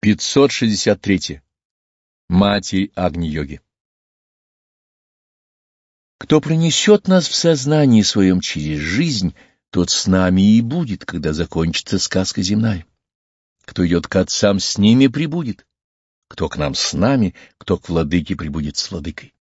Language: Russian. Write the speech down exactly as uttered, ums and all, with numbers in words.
пятьсот шестьдесят три. Матерь Агни-йоги. Кто принесет нас в сознании своем через жизнь, тот с нами и будет, когда закончится сказка земная. Кто идет к отцам, с ними прибудет. Кто к нам с нами, кто к владыке прибудет с владыкой.